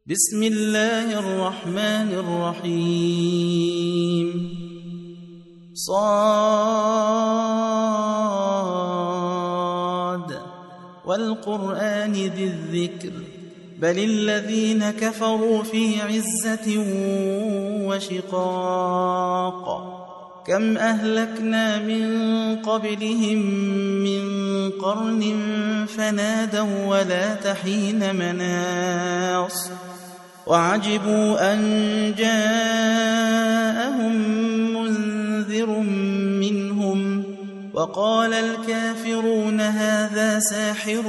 بسم الله الرحمن الرحيم صاد والقرآن ذي الذكر بل الذين كفروا في عزة وشقاق كم أهلكنا من قبلهم من قرن فنادوا ولا تحين مناص وعجبوا أن جاءهم منذر منهم وقال الكافرون هذا ساحر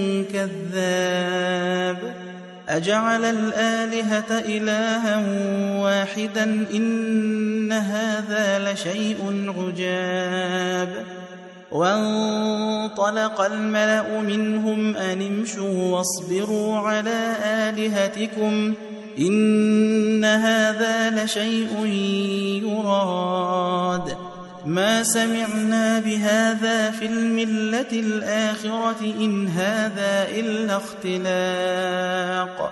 كذاب أجعل الآلهة إلها واحدا إن هذا لشيء عجاب وانطلق الملأ منهم أن امشوا واصبروا على آلهتكم إن هذا لشيء يراد ما سمعنا بهذا في الملة الآخرة إن هذا إلا اختلاق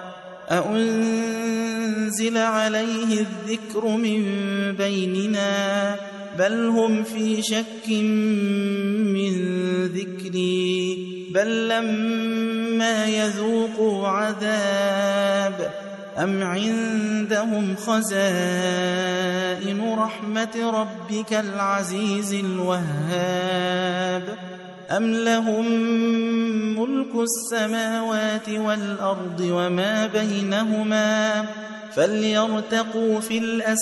أأنزل عليه الذكر من بيننا بل هم في شك من ذكري بل لما يذوقوا عذاب أم عندهم خزائن رحمة ربك العزيز الوهاب أم لهم ملك السماوات والأرض وما بينهما فليرتقوا في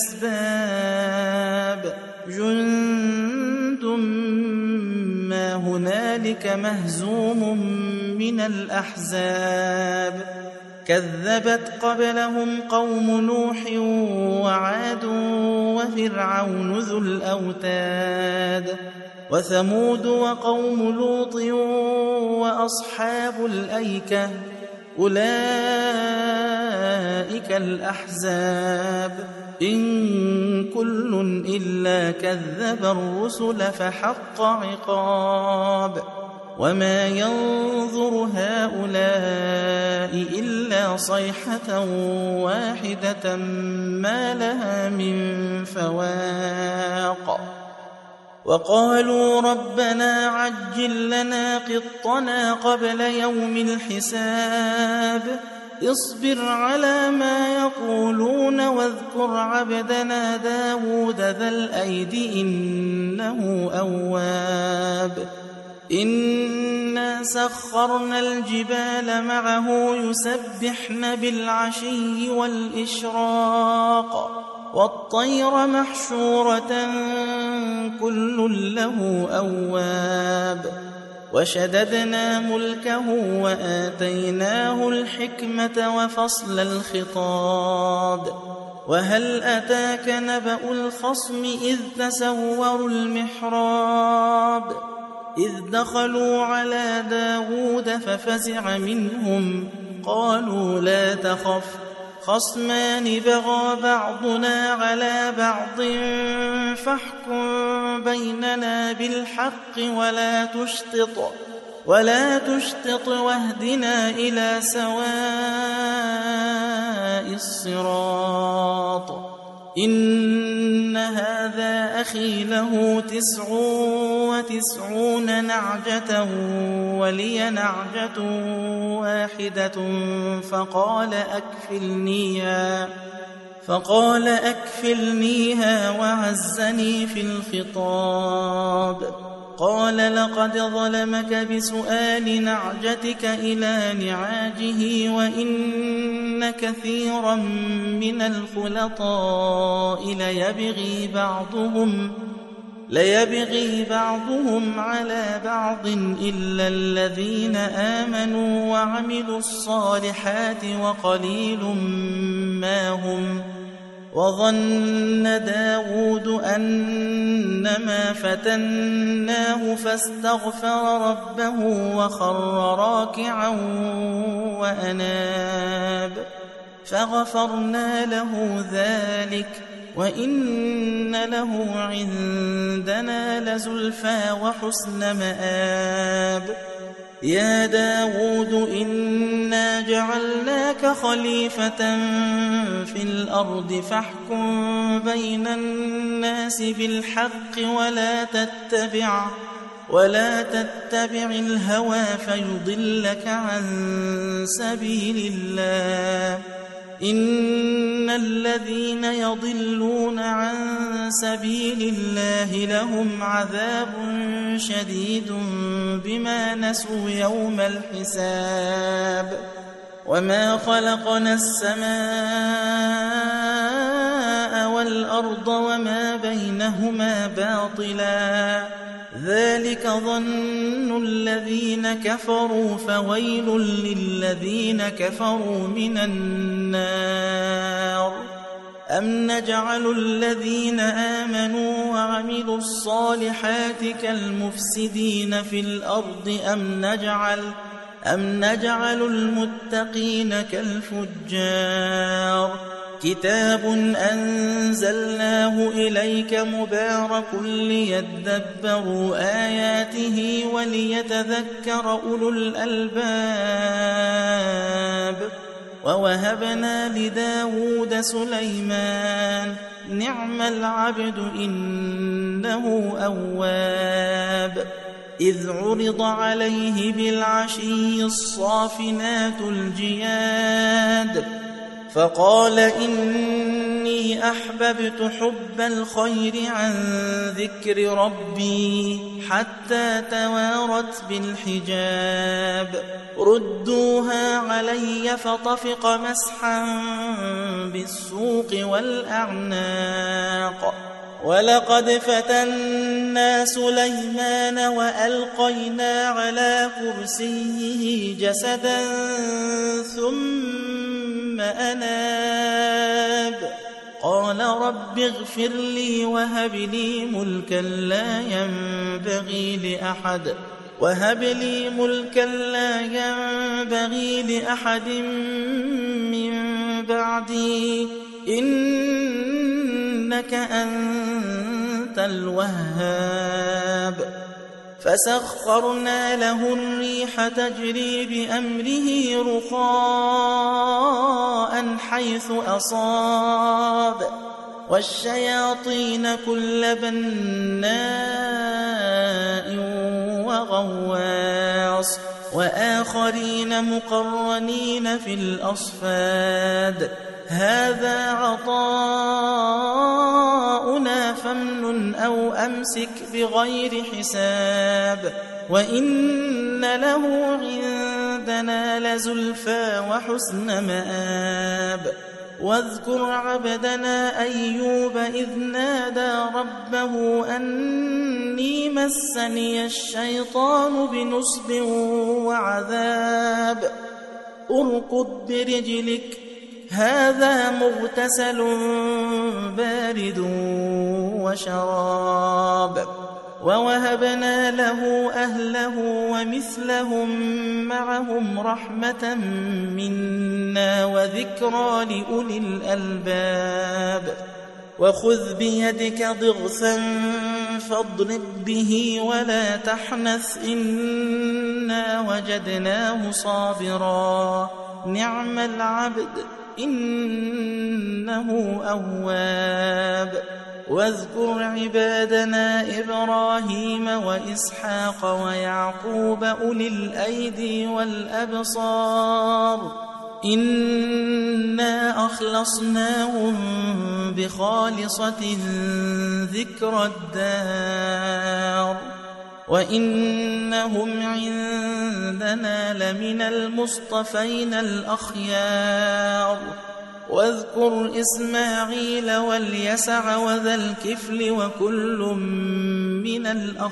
الأسباب جند ما هنالك مهزوم من الأحزاب كذبت قبلهم قوم نوح وعاد وفرعون ذو الأوتاد وثمود وقوم لوط وأصحاب الأيكة أولئك الأحزاب إن كل إلا كذب الرسل فحق عقاب وما ينظر هؤلاء إلا صيحة واحدة ما لها من فواق وقالوا ربنا عجل لنا قطنا قبل يوم الحساب اصبر على ما يقولون واذكر عبدنا داود ذا الأيد إنه أواب إنا سخرنا الجبال معه يسبحن بالعشي والإشراق والطير محشورة كل له أواب وشددنا ملكه وآتيناه الحكمة وفصل الخطاب وهل أتاك نبأ الخصم إذ تسوروا المحراب إذ دخلوا على داود ففزع منهم قالوا لا تخف خصمان بغى بعضنا على بعض فاحكم بيننا بالحق ولا تشطط واهدنا إلى سواء الصراط إن هذا أخي له 99 نعجة ولي نعجة واحدة فقال أكفلنيها وعزني في الخطاب قال لقد ظلمك بسؤال نعجتك إلى نعاجه وإن كثيرا من الخلطاء ليبغي بعضهم على بعض إلا الذين آمنوا وعملوا الصالحات وقليل ما هم وظن داود أنما فتناه فاستغفر ربه وخر راكعا وأناب فغفرنا له ذلك وإن له عندنا لزلفى وحسن مآب يا داود إنا جعلناك خليفة في الأرض فاحكم بين الناس بالحق ولا تتبع الهوى فيضلك عن سبيل الله إن الذين يضلون عن سبيل الله لهم عذاب شديد بما نسوا يوم الحساب وما خلقنا السماء والأرض وما بينهما باطلا ذلك ظن الذين كفروا فويل للذين كفروا من النار أم نجعل الذين آمنوا وعملوا الصالحات كالمفسدين في الأرض أم نجعل المتقين كالفجار كتاب أنزلناه إليك مبارك ليدبروا آياته وليتذكر أولو الألباب ووهبنا لداود سليمان نعم العبد إنه أواب إذ عرض عليه بالعشي الصافنات الجياد فقال إني أحببت حب الخير عن ذكر ربي حتى توارت بالحجاب ردوها علي فطفق مسحا بالسوق والأعناق ولقد فتنا سليمان وألقينا على كرسيه جسدا ثم أناب قال رب اغفر لي وهب لي ملكا لا ينبغي لأحد من بعدي إنك أنت الوهاب فسخرنا له الريح تجري بأمره رخاء حيث أصاب والشياطين كل بناء وغواص وآخرين مقرنين في الأصفاد هذا عطاؤنا فامنن أو أمسك بغير حساب وإن له عندنا لزلفى وحسن مآب واذكر عبدنا أيوب إذ نادى ربه أني مسني الشيطان بنصب وعذاب اركض برجلك هذا مغتسل بارد وشراب ووهبنا له أهله ومثلهم معهم رحمة منا وذكرى لأولي الألباب وخذ بيدك ضغثا فاضرب به ولا تحنث إنا وجدناه صابرا نعم العبد إنه أواب واذكر عبادنا إبراهيم وإسحاق ويعقوب أولي الأيدي والأبصار إنا أخلصناهم بخالصة ذكر الدار وإنهم عندنا لمن المصطفين الأخيار واذكر إسماعيل واليسع وذا الكفل وكل من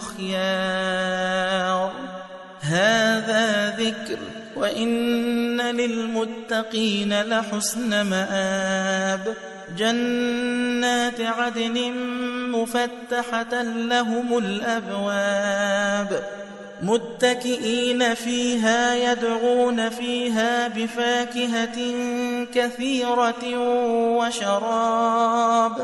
الأخيار هذا ذكر وإن للمتقين لحسن مآب جنات عدن مفتحة لهم الأبواب متكئين فيها يدعون فيها بفاكهة كثيرة وشراب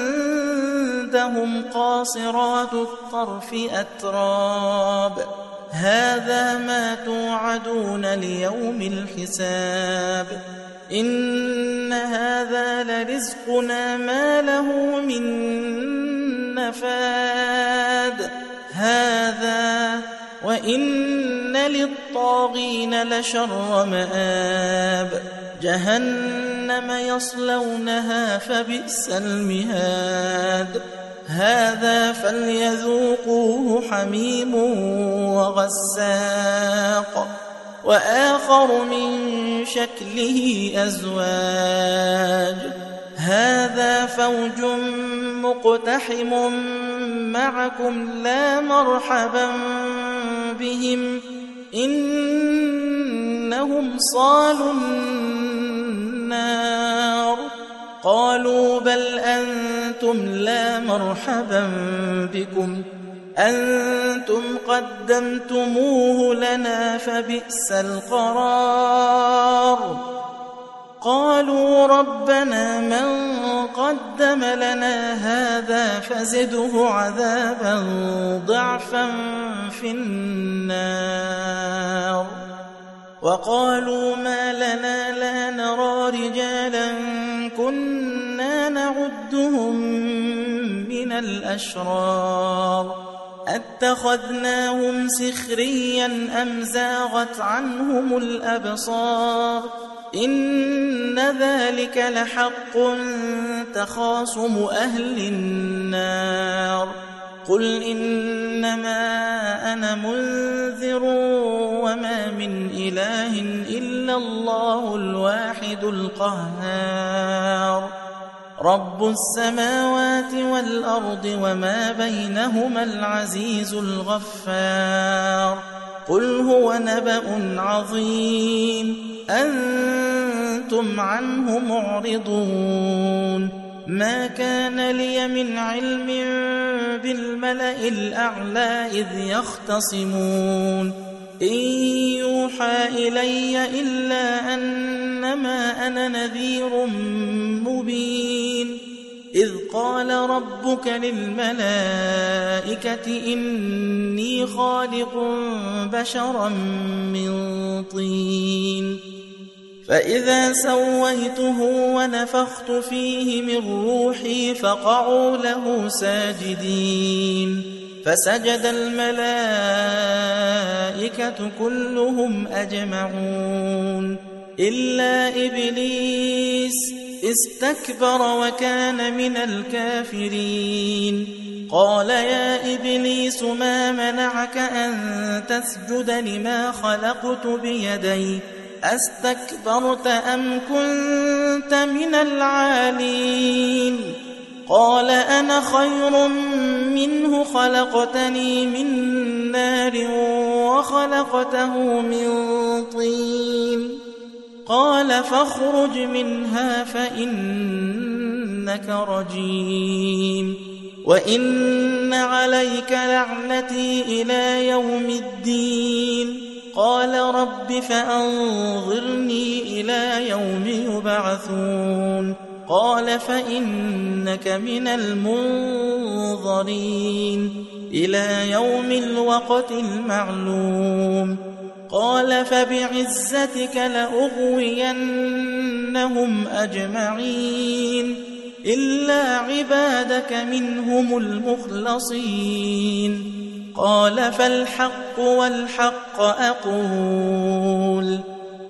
وعندهم قاصرات الطرف أتراب هذا ما توعدون ليوم الحساب إن هذا لرزقنا ما له من نفاد هذا وإن للطاغين لشر مآب جهنم يصلونها فبئس المهاد هذا فليذوقوه حميم وغساق وآخر من شكله أزواج هذا فوج مقتحم معكم لا مرحبا بهم إنهم صالوا النار قالوا بل أنتم لا مرحبا بكم أنتم قدمتموه لنا فبئس القرار قالوا ربنا من قدم لنا هذا فزده عذابا ضعفا في النار وقالوا ما لنا لا نرى رجالا كنا نعدهم من الأشرار أتخذناهم سخريا أم زاغت عنهم الأبصار إن ذلك لحق تخاصم أهل النار قل إنما أنا منذر وما من إله إلا الله الواحد القهار رب السماوات والأرض وما بينهما العزيز الغفار قل هو نبأ عظيم أنتم عنه معرضون ما كان لي من علم بالملأ الأعلى إذ يختصمون إن يوحى إلي إلا أنما أنا نذير مبين إذ قال ربك للملائكة إني خالق بشرا من طين فإذا سويته ونفخت فيه من روحي فقعوا له ساجدين فسجد الملائكة كلهم أجمعون إلا إبليس استكبر وكان من الكافرين قال يا إبليس ما منعك أن تسجد لما خلقت بيدي أستكبرت أم كنت من العالين قال أنا خير منه خلقتني من نار وخلقته من طين قال فاخرج منها فإنك رجيم وإن عليك لعنتي إلى يوم الدين قال رب فأنظرني إلى يوم يبعثون قال فإنك من المنظرين إلى يوم الوقت المعلوم قال فبعزتك لأغوينهم أجمعين إلا عبادك منهم المخلصين قال فالحق والحق أقول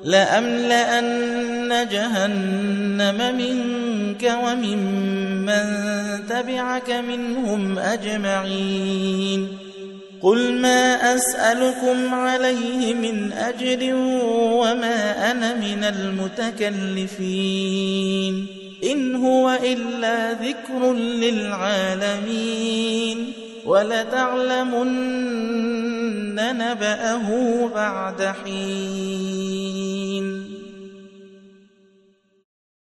لأملأن جهنم منك وممن تبعك منهم أجمعين قل ما أسألكم عليه من أجر وما أنا من المتكلفين إن هو إلا ذكر للعالمين ولتعلمن نبأه بعد حين